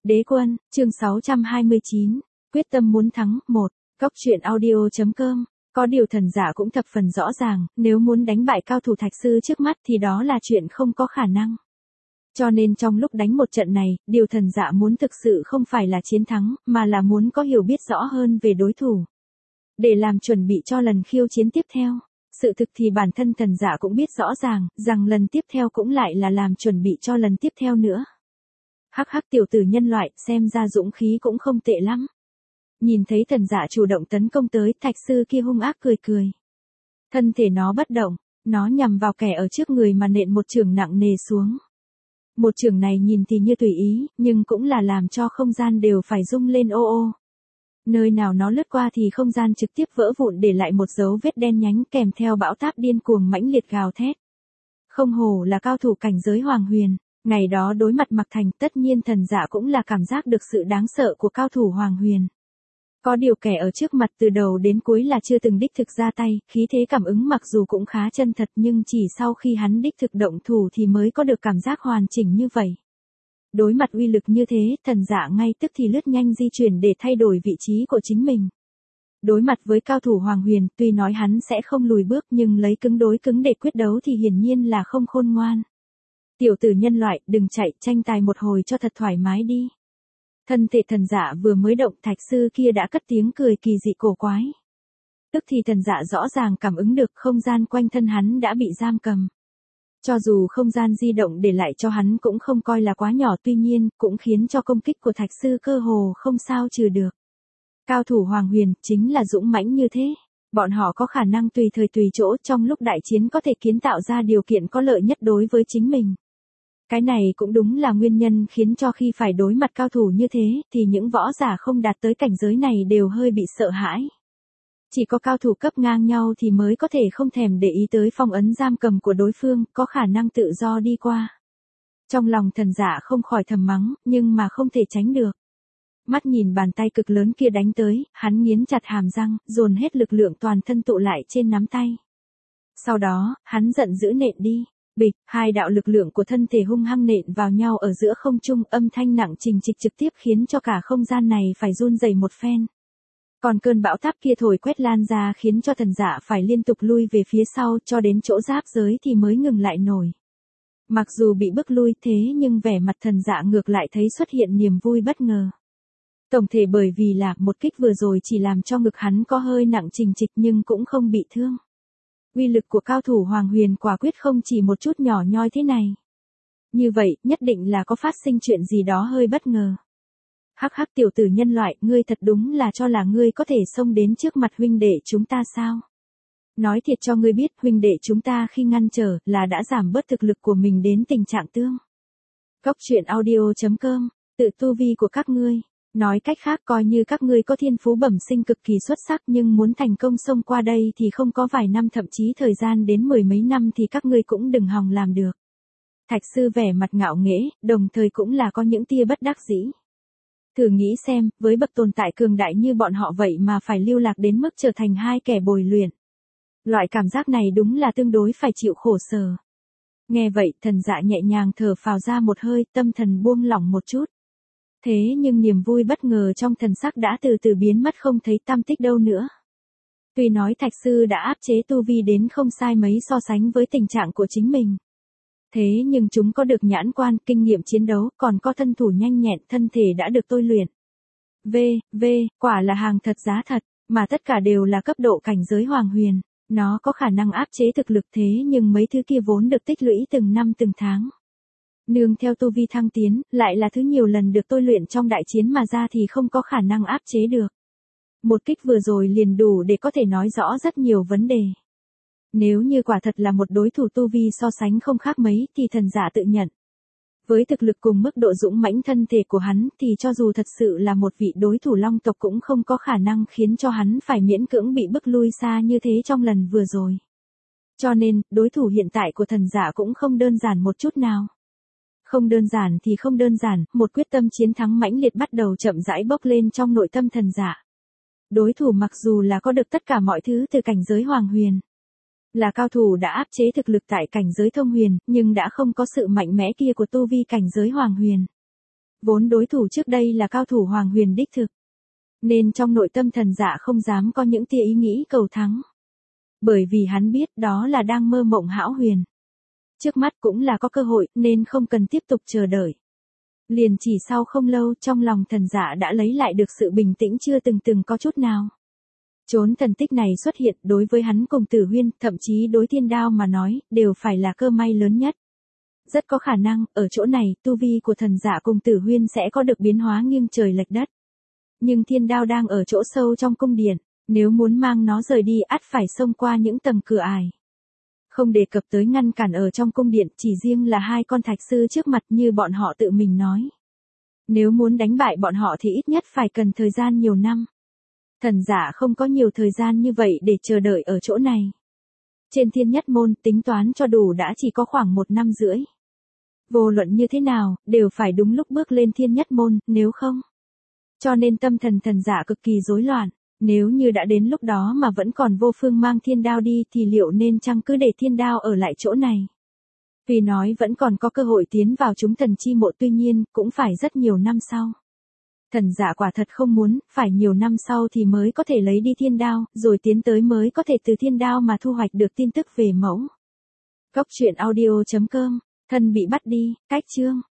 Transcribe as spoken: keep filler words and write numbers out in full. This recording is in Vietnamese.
Đế quân, chương sáu trăm hai mươi chín, quyết tâm muốn thắng, một, Cóc truyện audio chấm com. Có điều thần giả cũng thập phần rõ ràng, nếu muốn đánh bại cao thủ thạch sư trước mắt thì đó là chuyện không có khả năng. Cho nên trong lúc đánh một trận này, điều thần giả muốn thực sự không phải là chiến thắng, mà là muốn có hiểu biết rõ hơn về đối thủ. Để làm chuẩn bị cho lần khiêu chiến tiếp theo. Sự thực thì bản thân thần giả cũng biết rõ ràng, rằng lần tiếp theo cũng lại là làm chuẩn bị cho lần tiếp theo nữa. Hắc hắc tiểu tử nhân loại, xem ra dũng khí cũng không tệ lắm. Nhìn thấy thần giả chủ động tấn công tới, thạch sư kia hung ác cười cười. Thân thể nó bất động, nó nhằm vào kẻ ở trước người mà nện một chưởng nặng nề xuống. Một chưởng này nhìn thì như tùy ý, nhưng cũng là làm cho không gian đều phải rung lên ô ô. Nơi nào nó lướt qua thì không gian trực tiếp vỡ vụn để lại một dấu vết đen nhánh kèm theo bão táp điên cuồng mãnh liệt gào thét. Không hổ là cao thủ cảnh giới hoàng huyền, ngày đó đối mặt Mạc Thành tất nhiên thần giả cũng là cảm giác được sự đáng sợ của cao thủ hoàng huyền. Có điều kẻ ở trước mặt từ đầu đến cuối là chưa từng đích thực ra tay, khí thế cảm ứng mặc dù cũng khá chân thật nhưng chỉ sau khi hắn đích thực động thủ thì mới có được cảm giác hoàn chỉnh như vậy. Đối mặt uy lực như thế, thần giả ngay tức thì lướt nhanh di chuyển để thay đổi vị trí của chính mình. Đối mặt với cao thủ hoàng huyền, tuy nói hắn sẽ không lùi bước nhưng lấy cứng đối cứng để quyết đấu thì hiển nhiên là không khôn ngoan. Tiểu tử nhân loại, đừng chạy, tranh tài một hồi cho thật thoải mái đi. Thân thể thần giả vừa mới động, thạch sư kia đã cất tiếng cười kỳ dị cổ quái. Tức thì thần giả rõ ràng cảm ứng được không gian quanh thân hắn đã bị giam cầm. Cho dù không gian di động để lại cho hắn cũng không coi là quá nhỏ, tuy nhiên cũng khiến cho công kích của thạch sư cơ hồ không sao trừ được. Cao thủ hoàng huyền chính là dũng mãnh như thế. Bọn họ có khả năng tùy thời tùy chỗ trong lúc đại chiến có thể kiến tạo ra điều kiện có lợi nhất đối với chính mình. Cái này cũng đúng là nguyên nhân khiến cho khi phải đối mặt cao thủ như thế thì những võ giả không đạt tới cảnh giới này đều hơi bị sợ hãi. Chỉ có cao thủ cấp ngang nhau thì mới có thể không thèm để ý tới phong ấn giam cầm của đối phương, có khả năng tự do đi qua. Trong lòng thần giả không khỏi thầm mắng, nhưng mà không thể tránh được. Mắt nhìn bàn tay cực lớn kia đánh tới, hắn nghiến chặt hàm răng, dồn hết lực lượng toàn thân tụ lại trên nắm tay. Sau đó, hắn giận dữ nện đi. Bịch, hai đạo lực lượng của thân thể hung hăng nện vào nhau ở giữa không trung, âm thanh nặng trình trịch trực tiếp khiến cho cả không gian này phải run rẩy một phen. Còn cơn bão táp kia thổi quét lan ra khiến cho thần giả phải liên tục lui về phía sau cho đến chỗ giáp giới thì mới ngừng lại nổi. Mặc dù bị bức lui thế nhưng vẻ mặt thần giả ngược lại thấy xuất hiện niềm vui bất ngờ. Tổng thể bởi vì là một kích vừa rồi chỉ làm cho ngực hắn có hơi nặng trình trịch nhưng cũng không bị thương. Uy lực của cao thủ hoàng huyền quả quyết không chỉ một chút nhỏ nhoi thế này. Như vậy, nhất định là có phát sinh chuyện gì đó hơi bất ngờ. Hắc hắc tiểu tử nhân loại, ngươi thật đúng là cho là ngươi có thể xông đến trước mặt huynh đệ chúng ta sao? Nói thiệt cho ngươi biết, huynh đệ chúng ta khi ngăn trở là đã giảm bớt thực lực của mình đến tình trạng tương. Cóc truyện audio chấm com, tự tu vi của các ngươi. Nói cách khác coi như các ngươi có thiên phú bẩm sinh cực kỳ xuất sắc nhưng muốn thành công xông qua đây thì không có vài năm thậm chí thời gian đến mười mấy năm thì các ngươi cũng đừng hòng làm được. Thạch sư vẻ mặt ngạo nghễ, đồng thời cũng là có những tia bất đắc dĩ. Thử nghĩ xem, với bậc tồn tại cường đại như bọn họ vậy mà phải lưu lạc đến mức trở thành hai kẻ bồi luyện. Loại cảm giác này đúng là tương đối phải chịu khổ sở. Nghe vậy, thần dạ nhẹ nhàng thở phào ra một hơi, tâm thần buông lỏng một chút. Thế nhưng niềm vui bất ngờ trong thần sắc đã từ từ biến mất không thấy tăm tích đâu nữa. Tuy nói thạch sư đã áp chế tu vi đến không sai mấy so sánh với tình trạng của chính mình. Thế nhưng chúng có được nhãn quan, kinh nghiệm chiến đấu, còn có thân thủ nhanh nhẹn, thân thể đã được tôi luyện. V, V, quả là hàng thật giá thật, mà tất cả đều là cấp độ cảnh giới hoàng huyền. Nó có khả năng áp chế thực lực thế nhưng mấy thứ kia vốn được tích lũy từng năm từng tháng. Nương theo tu vi thăng tiến, lại là thứ nhiều lần được tôi luyện trong đại chiến mà ra thì không có khả năng áp chế được. Một kích vừa rồi liền đủ để có thể nói rõ rất nhiều vấn đề. Nếu như quả thật là một đối thủ tu vi so sánh không khác mấy thì thần giả tự nhận. Với thực lực cùng mức độ dũng mãnh thân thể của hắn thì cho dù thật sự là một vị đối thủ long tộc cũng không có khả năng khiến cho hắn phải miễn cưỡng bị bức lui xa như thế trong lần vừa rồi. Cho nên, đối thủ hiện tại của thần giả cũng không đơn giản một chút nào. Không đơn giản thì không đơn giản, một quyết tâm chiến thắng mãnh liệt bắt đầu chậm rãi bốc lên trong nội tâm thần giả. Đối thủ mặc dù là có được tất cả mọi thứ từ cảnh giới hoàng huyền. Là cao thủ đã áp chế thực lực tại cảnh giới thông huyền, nhưng đã không có sự mạnh mẽ kia của tu vi cảnh giới hoàng huyền. Vốn đối thủ trước đây là cao thủ Hoàng Huyền đích thực. Nên trong nội tâm Thần Dạ không dám có những tia ý nghĩ cầu thắng. Bởi vì hắn biết đó là đang mơ mộng hão huyền. Trước mắt cũng là có cơ hội nên không cần tiếp tục chờ đợi. Liền chỉ sau không lâu trong lòng Thần Dạ đã lấy lại được sự bình tĩnh chưa từng từng có chút nào. Chốn thần tích này xuất hiện đối với hắn cùng Tử Huyên, thậm chí đối Thiên Đao mà nói, đều phải là cơ may lớn nhất. Rất có khả năng, ở chỗ này, tu vi của Thần Dạ cùng Tử Huyên sẽ có được biến hóa nghiêng trời lệch đất. Nhưng Thiên Đao đang ở chỗ sâu trong cung điện, nếu muốn mang nó rời đi ắt phải xông qua những tầng cửa ải. Không đề cập tới ngăn cản ở trong cung điện, chỉ riêng là hai con thạch sư trước mặt như bọn họ tự mình nói. Nếu muốn đánh bại bọn họ thì ít nhất phải cần thời gian nhiều năm. Thần Dạ không có nhiều thời gian như vậy để chờ đợi ở chỗ này. Trên Thiên Nhất Môn tính toán cho đủ đã chỉ có khoảng một năm rưỡi. Vô luận như thế nào, đều phải đúng lúc bước lên Thiên Nhất Môn, nếu không. Cho nên tâm thần Thần Dạ cực kỳ rối loạn. Nếu như đã đến lúc đó mà vẫn còn vô phương mang Thiên Đao đi thì liệu nên chăng cứ để Thiên Đao ở lại chỗ này. Vì nói vẫn còn có cơ hội tiến vào chúng thần chi mộ, tuy nhiên cũng phải rất nhiều năm sau. Thần Dạ quả thật không muốn, phải nhiều năm sau thì mới có thể lấy đi Thiên Đao, rồi tiến tới mới có thể từ Thiên Đao mà thu hoạch được tin tức về mẫu. Góc truyện audio chấm com, thân bị bắt đi, cách chương.